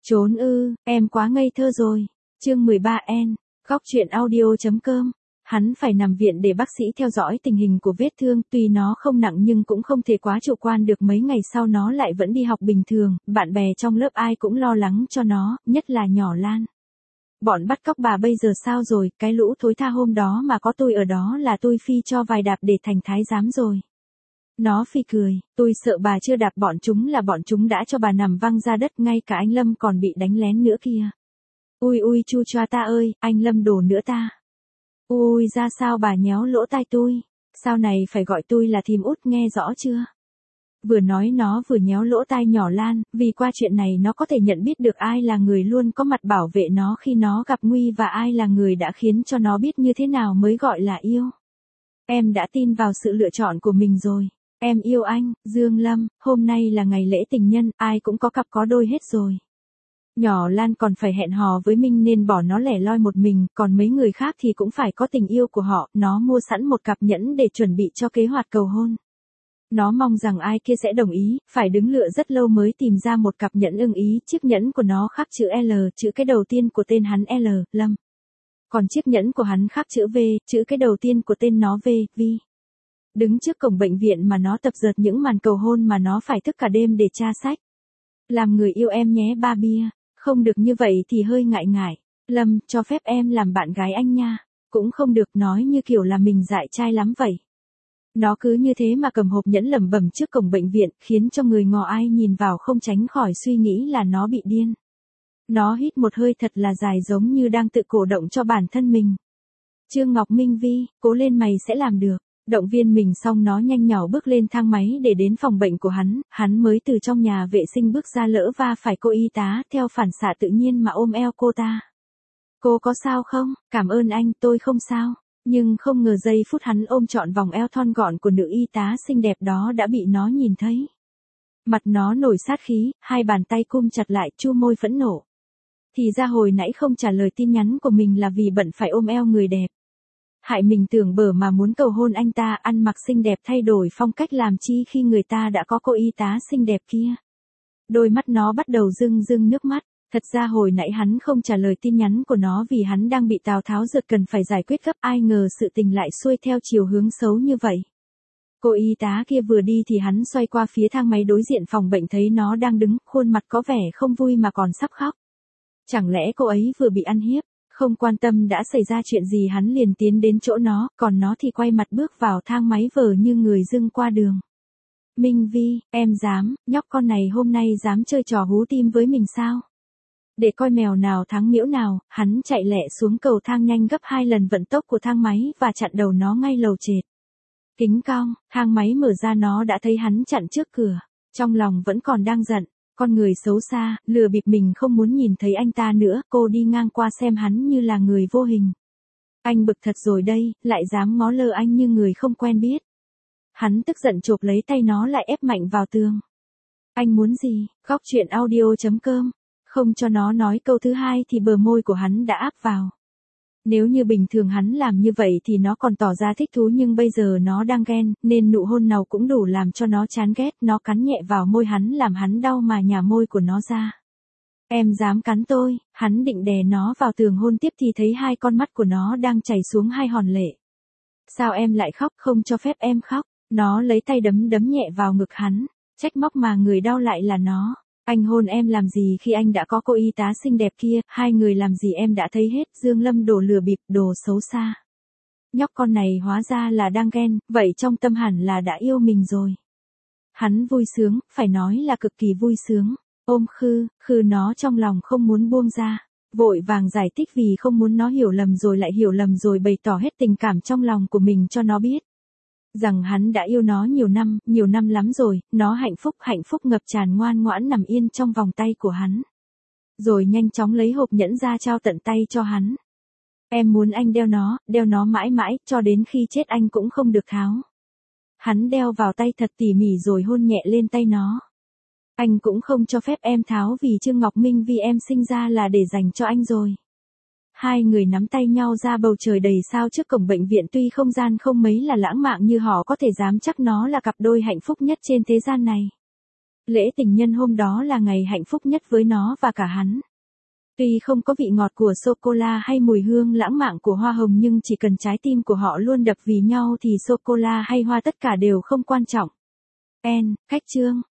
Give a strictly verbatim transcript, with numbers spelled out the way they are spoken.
Trốn ư, em quá ngây thơ rồi. Chương mười ba N, góc truyện audio.com. Hắn phải nằm viện để bác sĩ theo dõi tình hình của vết thương, tuy nó không nặng nhưng cũng không thể quá chủ quan được, mấy ngày sau nó lại vẫn đi học bình thường, bạn bè trong lớp ai cũng lo lắng cho nó, nhất là nhỏ Lan. Bọn bắt cóc bà bây giờ sao rồi, cái lũ thối tha hôm đó mà có tôi ở đó là tôi phi cho vài đạp để thành thái giám rồi. Nó phi cười, tôi sợ bà chưa đạp bọn chúng là bọn chúng đã cho bà nằm văng ra đất, ngay cả anh Lâm còn bị đánh lén nữa kìa. Ui ui chu choa ta ơi, anh Lâm đổ nữa ta. Ui ra sao bà nhéo lỗ tai tôi, sau này phải gọi tôi là thím út nghe rõ chưa? Vừa nói nó vừa nhéo lỗ tai nhỏ Lan, vì qua chuyện này nó có thể nhận biết được ai là người luôn có mặt bảo vệ nó khi nó gặp nguy và ai là người đã khiến cho nó biết như thế nào mới gọi là yêu. Em đã tin vào sự lựa chọn của mình rồi. Em yêu anh, Dương Lâm, hôm nay là ngày lễ tình nhân, ai cũng có cặp có đôi hết rồi. Nhỏ Lan còn phải hẹn hò với Minh nên bỏ nó lẻ loi một mình, còn mấy người khác thì cũng phải có tình yêu của họ, nó mua sẵn một cặp nhẫn để chuẩn bị cho kế hoạch cầu hôn. Nó mong rằng ai kia sẽ đồng ý, phải đứng lựa rất lâu mới tìm ra một cặp nhẫn ưng ý, chiếc nhẫn của nó khắc chữ L, chữ cái đầu tiên của tên hắn L, Lâm. Còn chiếc nhẫn của hắn khắc chữ V, chữ cái đầu tiên của tên nó V, Vi. Đứng trước cổng bệnh viện mà nó tập dượt những màn cầu hôn mà nó phải thức cả đêm để tra sách. Làm người yêu em nhé ba bia, không được như vậy thì hơi ngại ngại. Lâm, cho phép em làm bạn gái anh nha. Cũng không được, nói như kiểu là mình dại trai lắm vậy. Nó cứ như thế mà cầm hộp nhẫn lẩm bẩm trước cổng bệnh viện, khiến cho người ngò ai nhìn vào không tránh khỏi suy nghĩ là nó bị điên. Nó hít một hơi thật là dài giống như đang tự cổ động cho bản thân mình. Trương Ngọc Minh Vi, cố lên mày sẽ làm được. Động viên mình xong nó nhanh nhỏ bước lên thang máy để đến phòng bệnh của hắn, hắn mới từ trong nhà vệ sinh bước ra lỡ va phải cô y tá, theo phản xạ tự nhiên mà ôm eo cô ta. Cô có sao không? Cảm ơn anh, tôi không sao. Nhưng không ngờ giây phút hắn ôm trọn vòng eo thon gọn của nữ y tá xinh đẹp đó đã bị nó nhìn thấy. Mặt nó nổi sát khí, hai bàn tay cum chặt lại, chu môi phẫn nộ. Thì ra hồi nãy không trả lời tin nhắn của mình là vì bận phải ôm eo người đẹp. Hại mình tưởng bở mà muốn cầu hôn anh ta, ăn mặc xinh đẹp thay đổi phong cách làm chi khi người ta đã có cô y tá xinh đẹp kia. Đôi mắt nó bắt đầu rưng rưng nước mắt, thật ra hồi nãy hắn không trả lời tin nhắn của nó vì hắn đang bị Tào Tháo giật cần phải giải quyết gấp, ai ngờ sự tình lại xuôi theo chiều hướng xấu như vậy. Cô y tá kia vừa đi thì hắn xoay qua phía thang máy đối diện phòng bệnh thấy nó đang đứng, khuôn mặt có vẻ không vui mà còn sắp khóc. Chẳng lẽ cô ấy vừa bị ăn hiếp? Không quan tâm đã xảy ra chuyện gì hắn liền tiến đến chỗ nó, còn nó thì quay mặt bước vào thang máy vờ như người dưng qua đường. Minh Vi, em dám, nhóc con này hôm nay dám chơi trò hú tim với mình sao? Để coi mèo nào thắng miễu nào, hắn chạy lẹ xuống cầu thang nhanh gấp hai lần vận tốc của thang máy và chặn đầu nó ngay lầu trệt. Kính cong, thang máy mở ra nó đã thấy hắn chặn trước cửa, trong lòng vẫn còn đang giận. Con người xấu xa, lừa bịp mình không muốn nhìn thấy anh ta nữa, cô đi ngang qua xem hắn như là người vô hình. Anh bực thật rồi đây, lại dám ngó lơ anh như người không quen biết. Hắn tức giận chộp lấy tay nó lại ép mạnh vào tường. Anh muốn gì? Góc truyện audio.com. Không cho nó nói câu thứ hai thì bờ môi của hắn đã áp vào. Nếu như bình thường hắn làm như vậy thì nó còn tỏ ra thích thú, nhưng bây giờ nó đang ghen, nên nụ hôn nào cũng đủ làm cho nó chán ghét. Nó cắn nhẹ vào môi hắn làm hắn đau mà nhả môi của nó ra. Em dám cắn tôi? Hắn định đè nó vào tường hôn tiếp thì thấy hai con mắt của nó đang chảy xuống hai hòn lệ. Sao em lại khóc? Không cho phép em khóc. Nó lấy tay đấm đấm nhẹ vào ngực hắn, trách móc mà người đau lại là nó. Anh hôn em làm gì khi anh đã có cô y tá xinh đẹp kia, hai người làm gì em đã thấy hết. Dương Lâm đồ lừa bịp, đồ xấu xa. Nhóc con này hóa ra là đang ghen, vậy trong tâm hẳn là đã yêu mình rồi. Hắn vui sướng, phải nói là cực kỳ vui sướng. Ôm khư, khư nó trong lòng không muốn buông ra. Vội vàng giải thích vì không muốn nó hiểu lầm rồi lại hiểu lầm rồi bày tỏ hết tình cảm trong lòng của mình cho nó biết. Rằng hắn đã yêu nó nhiều năm, nhiều năm lắm rồi, nó hạnh phúc, hạnh phúc ngập tràn ngoan ngoãn nằm yên trong vòng tay của hắn. Rồi nhanh chóng lấy hộp nhẫn ra trao tận tay cho hắn. Em muốn anh đeo nó, đeo nó mãi mãi, cho đến khi chết anh cũng không được tháo. Hắn đeo vào tay thật tỉ mỉ rồi hôn nhẹ lên tay nó. Anh cũng không cho phép em tháo vì Trương Ngọc Minh vì em sinh ra là để dành cho anh rồi. Hai người nắm tay nhau ra bầu trời đầy sao trước cổng bệnh viện, tuy không gian không mấy là lãng mạn như họ có thể dám chắc nó là cặp đôi hạnh phúc nhất trên thế gian này. Lễ tình nhân hôm đó là ngày hạnh phúc nhất với nó và cả hắn. Tuy không có vị ngọt của sô-cô-la hay mùi hương lãng mạn của hoa hồng nhưng chỉ cần trái tim của họ luôn đập vì nhau thì sô-cô-la hay hoa tất cả đều không quan trọng. N, khách trương.